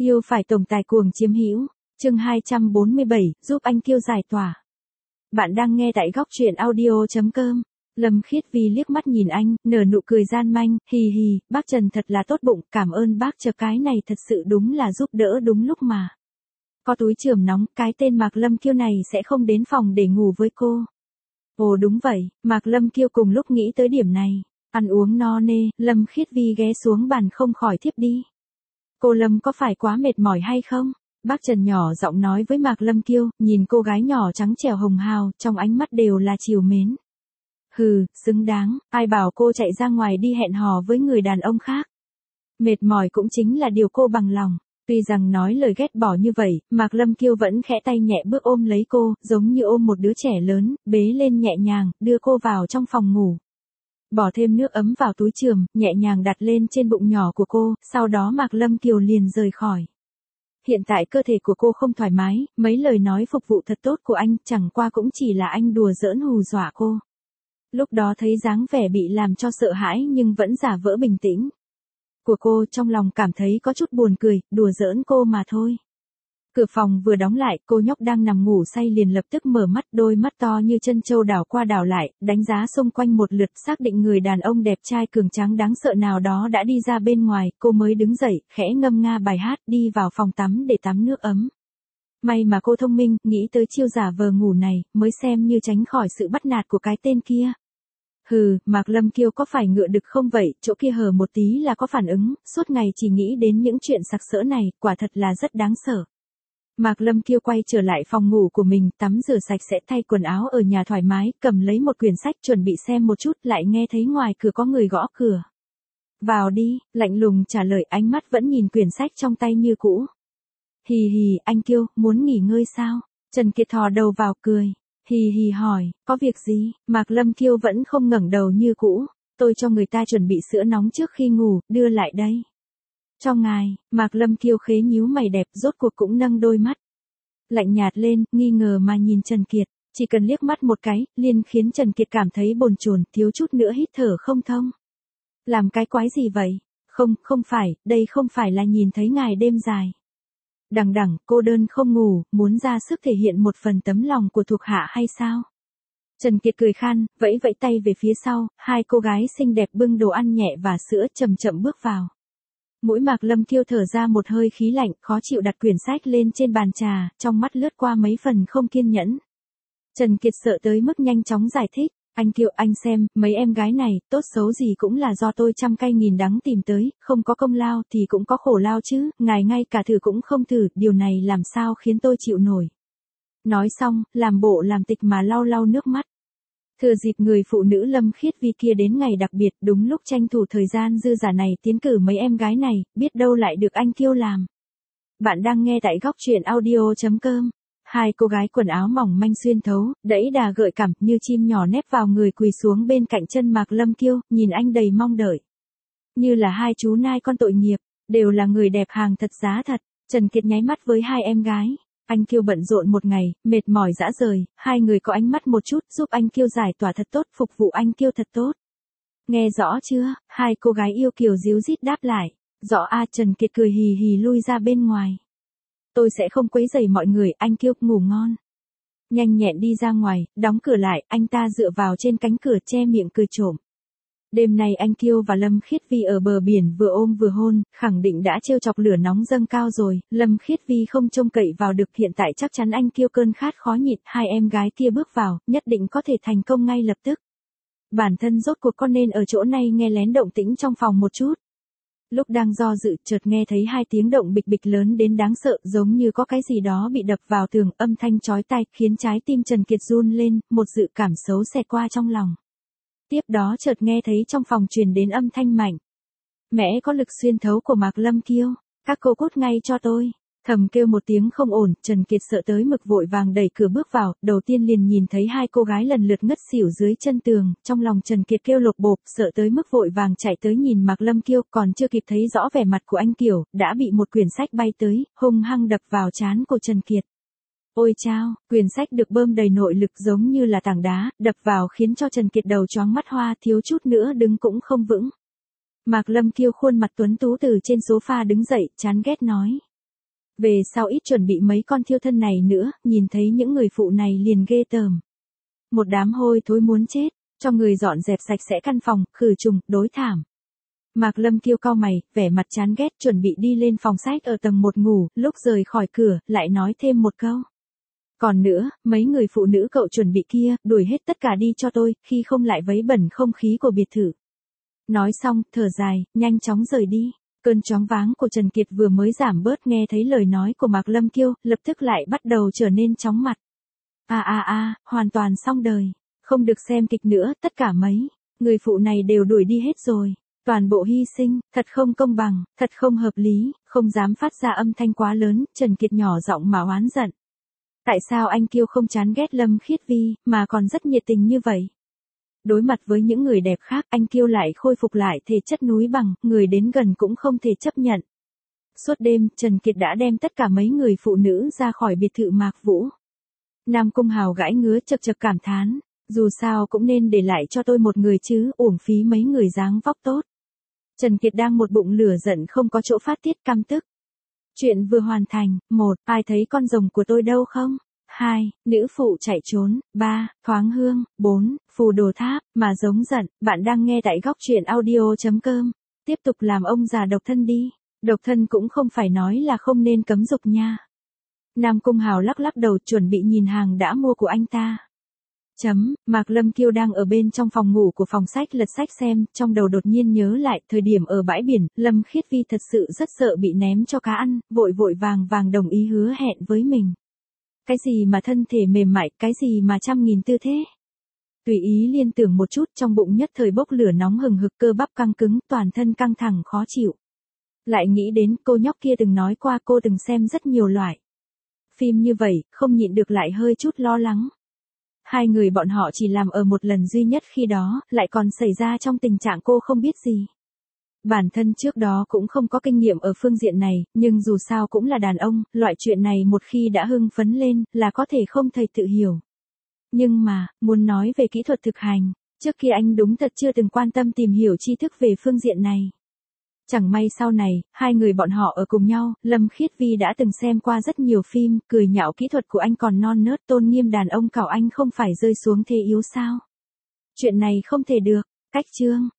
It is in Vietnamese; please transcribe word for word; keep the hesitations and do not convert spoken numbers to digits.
Yêu phải tổng tài cuồng chiếm hữu. Chương hai trăm bốn mươi bảy, giúp anh Kiêu giải tỏa. Bạn đang nghe tại góc truyện audio chấm com. Lâm Khiết Vi liếc mắt nhìn anh, nở nụ cười gian manh, hì hì, bác Trần thật là tốt bụng, cảm ơn bác chờ cái này thật sự đúng là giúp đỡ đúng lúc mà. Có túi chườm nóng, cái tên Mạc Lâm Kiêu này sẽ không đến phòng để ngủ với cô. Ồ đúng vậy, Mạc Lâm Kiêu cùng lúc nghĩ tới điểm này. Ăn uống no nê, Lâm Khiết Vi ghé xuống bàn không khỏi thiếp đi. Cô Lâm có phải quá mệt mỏi hay không? Bác Trần nhỏ giọng nói với Mạc Lâm Kiêu, nhìn cô gái nhỏ trắng trẻo hồng hào, trong ánh mắt đều là trìu mến. Hừ, xứng đáng, ai bảo cô chạy ra ngoài đi hẹn hò với người đàn ông khác. Mệt mỏi cũng chính là điều cô bằng lòng. Tuy rằng nói lời ghét bỏ như vậy, Mạc Lâm Kiêu vẫn khẽ tay nhẹ bước ôm lấy cô, giống như ôm một đứa trẻ lớn, bế lên nhẹ nhàng, đưa cô vào trong phòng ngủ. Bỏ thêm nước ấm vào túi chườm, nhẹ nhàng đặt lên trên bụng nhỏ của cô, sau đó Mạc Lâm Kiều liền rời khỏi. Hiện tại cơ thể của cô không thoải mái, mấy lời nói phục vụ thật tốt của anh, chẳng qua cũng chỉ là anh đùa giỡn hù dọa cô. Lúc đó thấy dáng vẻ bị làm cho sợ hãi nhưng vẫn giả vỡ bình tĩnh của cô, trong lòng cảm thấy có chút buồn cười, đùa giỡn cô mà thôi. Cửa phòng vừa đóng lại, cô nhóc đang nằm ngủ say liền lập tức mở mắt, đôi mắt to như chân trâu đảo qua đảo lại, đánh giá xung quanh một lượt, xác định người đàn ông đẹp trai cường tráng đáng sợ nào đó đã đi ra bên ngoài, cô mới đứng dậy, khẽ ngâm nga bài hát, đi vào phòng tắm để tắm nước ấm. May mà cô thông minh, nghĩ tới chiêu giả vờ ngủ này, mới xem như tránh khỏi sự bắt nạt của cái tên kia. Hừ, Mạc Lâm Kiêu có phải ngựa đực không vậy, chỗ kia hở một tí là có phản ứng, suốt ngày chỉ nghĩ đến những chuyện sặc sỡ này, quả thật là rất đáng sợ. Mạc Lâm Kiêu quay trở lại phòng ngủ của mình, tắm rửa sạch sẽ, thay quần áo ở nhà thoải mái, cầm lấy một quyển sách chuẩn bị xem một chút, lại nghe thấy ngoài cửa có người gõ cửa. Vào đi, lạnh lùng trả lời, ánh mắt vẫn nhìn quyển sách trong tay như cũ. Hì hì, anh Kiêu, muốn nghỉ ngơi sao? Trần Kiệt thò đầu vào cười. Hì hì hỏi, có việc gì? Mạc Lâm Kiêu vẫn không ngẩng đầu như cũ. Tôi cho người ta chuẩn bị sữa nóng trước khi ngủ, đưa lại đây. Cho ngài, Mạc Lâm Kiêu khế nhíu mày đẹp, rốt cuộc cũng nâng đôi mắt. Lạnh nhạt lên, nghi ngờ mà nhìn Trần Kiệt, chỉ cần liếc mắt một cái, liền khiến Trần Kiệt cảm thấy bồn chồn, thiếu chút nữa hít thở không thông. Làm cái quái gì vậy? Không, không phải, đây không phải là nhìn thấy ngài đêm dài. Đằng đằng, cô đơn không ngủ, muốn ra sức thể hiện một phần tấm lòng của thuộc hạ hay sao? Trần Kiệt cười khan, vẫy vẫy tay về phía sau, hai cô gái xinh đẹp bưng đồ ăn nhẹ và sữa chậm chậm bước vào. Mũi Mạc Lâm Kiêu thở ra một hơi khí lạnh, khó chịu đặt quyển sách lên trên bàn trà, trong mắt lướt qua mấy phần không kiên nhẫn. Trần Kiệt sợ tới mức nhanh chóng giải thích, anh Kiều anh xem, mấy em gái này, tốt xấu gì cũng là do tôi trăm cay nghìn đắng tìm tới, không có công lao thì cũng có khổ lao chứ, ngài ngay cả thử cũng không thử, điều này làm sao khiến tôi chịu nổi. Nói xong, làm bộ làm tịch mà lau lau nước mắt. Thừa dịp người phụ nữ Lâm Khiết Vi kia đến ngày đặc biệt, đúng lúc tranh thủ thời gian dư giả này tiến cử mấy em gái này, biết đâu lại được anh Kiêu làm. Bạn đang nghe tại góc truyện audio chấm com. Hai cô gái quần áo mỏng manh xuyên thấu, đẫy đà gợi cảm, như chim nhỏ nép vào người quỳ xuống bên cạnh chân Mạc Lâm Kiêu, nhìn anh đầy mong đợi. Như là hai chú nai con tội nghiệp, đều là người đẹp hàng thật giá thật. Trần Kiệt nháy mắt với hai em gái. Anh Kiêu bận rộn một ngày, mệt mỏi dã rời, hai người có ánh mắt một chút, giúp anh Kiêu giải tỏa thật tốt, phục vụ anh Kiêu thật tốt. Nghe rõ chưa? Hai cô gái yêu kiều díu dít đáp lại. Rõ a. Trần Kiệt cười hì hì lui ra bên ngoài. Tôi sẽ không quấy rầy mọi người, anh Kiêu, ngủ ngon. Nhanh nhẹn đi ra ngoài, đóng cửa lại, anh ta dựa vào trên cánh cửa che miệng cười trộm. Đêm nay anh Kiêu và Lâm Khiết Vi ở bờ biển vừa ôm vừa hôn, khẳng định đã trêu chọc lửa nóng dâng cao rồi, Lâm Khiết Vi không trông cậy vào được, hiện tại chắc chắn anh Kiêu cơn khát khó nhịn, hai em gái kia bước vào, nhất định có thể thành công ngay lập tức. Bản thân rốt cuộc có nên ở chỗ này nghe lén động tĩnh trong phòng một chút. Lúc đang do dự, chợt nghe thấy hai tiếng động bịch bịch lớn đến đáng sợ, giống như có cái gì đó bị đập vào tường, âm thanh chói tai, khiến trái tim Trần Kiệt run lên, một dự cảm xấu xẹt qua trong lòng. Tiếp đó chợt nghe thấy trong phòng truyền đến âm thanh mạnh mẽ có lực xuyên thấu của Mạc Lâm Kiêu. Các cô cút ngay cho tôi. Thầm kêu một tiếng không ổn, Trần Kiệt sợ tới mực vội vàng đẩy cửa bước vào, đầu tiên liền nhìn thấy hai cô gái lần lượt ngất xỉu dưới chân tường, trong lòng Trần Kiệt kêu lột bộp, sợ tới mức vội vàng chạy tới nhìn Mạc Lâm Kiêu, còn chưa kịp thấy rõ vẻ mặt của anh Kiều, đã bị một quyển sách bay tới, hung hăng đập vào trán của Trần Kiệt. Ôi chao, quyển sách được bơm đầy nội lực giống như là tảng đá, đập vào khiến cho Trần Kiệt đầu choáng mắt hoa, thiếu chút nữa đứng cũng không vững. Mạc Lâm Kiêu khuôn mặt tuấn tú từ trên sofa đứng dậy, chán ghét nói. Về sau ít chuẩn bị mấy con thiêu thân này nữa, nhìn thấy những người phụ này liền ghê tởm. Một đám hôi thối muốn chết, cho người dọn dẹp sạch sẽ căn phòng, khử trùng, đối thảm. Mạc Lâm Kiêu cau mày, vẻ mặt chán ghét, chuẩn bị đi lên phòng sách ở tầng một ngủ, lúc rời khỏi cửa, lại nói thêm một câu. Còn nữa, mấy người phụ nữ cậu chuẩn bị kia, đuổi hết tất cả đi cho tôi, khi không lại vấy bẩn không khí của biệt thự. Nói xong, thở dài, nhanh chóng rời đi. Cơn choáng váng của Trần Kiệt vừa mới giảm bớt, nghe thấy lời nói của Mạc Lâm Kiêu, lập tức lại bắt đầu trở nên chóng mặt. A a a, hoàn toàn xong đời. Không được xem kịch nữa, tất cả mấy người phụ này đều đuổi đi hết rồi. Toàn bộ hy sinh, thật không công bằng, thật không hợp lý, không dám phát ra âm thanh quá lớn, Trần Kiệt nhỏ giọng mà oán giận. Tại sao anh Kiêu không chán ghét Lâm Khiết Vi, mà còn rất nhiệt tình như vậy? Đối mặt với những người đẹp khác, anh Kiêu lại khôi phục lại thể chất núi bằng, người đến gần cũng không thể chấp nhận. Suốt đêm, Trần Kiệt đã đem tất cả mấy người phụ nữ ra khỏi biệt thự Mạc Vũ. Nam Cung Hào gãi ngứa chật chật cảm thán, dù sao cũng nên để lại cho tôi một người chứ, uổng phí mấy người dáng vóc tốt. Trần Kiệt đang một bụng lửa giận không có chỗ phát tiết, căm tức. Chuyện vừa hoàn thành. Một, ai thấy con rồng của tôi đâu không? Hai, nữ phụ chạy trốn. Ba, thoáng hương. Bốn, phù đồ tháp, mà giống giận. Bạn đang nghe tại góc truyện audio chấm com. Tiếp tục làm ông già độc thân đi. Độc thân cũng không phải nói là không nên cấm dục nha. Nam Cung Hào lắc lắc đầu, chuẩn bị nhìn hàng đã mua của anh ta. Chấm, Mạc Lâm Kiêu đang ở bên trong phòng ngủ của phòng sách lật sách xem, trong đầu đột nhiên nhớ lại, thời điểm ở bãi biển, Lâm Khiết Vi thật sự rất sợ bị ném cho cá ăn, vội vội vàng vàng đồng ý hứa hẹn với mình. Cái gì mà thân thể mềm mại, cái gì mà trăm nghìn tư thế. Tùy ý liên tưởng một chút, trong bụng nhất thời bốc lửa nóng hừng hực, cơ bắp căng cứng, toàn thân căng thẳng khó chịu. Lại nghĩ đến cô nhóc kia từng nói qua cô từng xem rất nhiều loại phim như vậy, không nhịn được lại hơi chút lo lắng. Hai người bọn họ chỉ làm ở một lần duy nhất khi đó, lại còn xảy ra trong tình trạng cô không biết gì. Bản thân trước đó cũng không có kinh nghiệm ở phương diện này, nhưng dù sao cũng là đàn ông, loại chuyện này một khi đã hưng phấn lên, là có thể không thể tự hiểu. Nhưng mà, muốn nói về kỹ thuật thực hành, trước kia anh đúng thật chưa từng quan tâm tìm hiểu tri thức về phương diện này. Chẳng may sau này, hai người bọn họ ở cùng nhau, Lâm Khiết Vi đã từng xem qua rất nhiều phim, cười nhạo kỹ thuật của anh còn non nớt, tôn nghiêm đàn ông cảo anh không phải rơi xuống thế yếu sao. Chuyện này không thể được. Cách chương.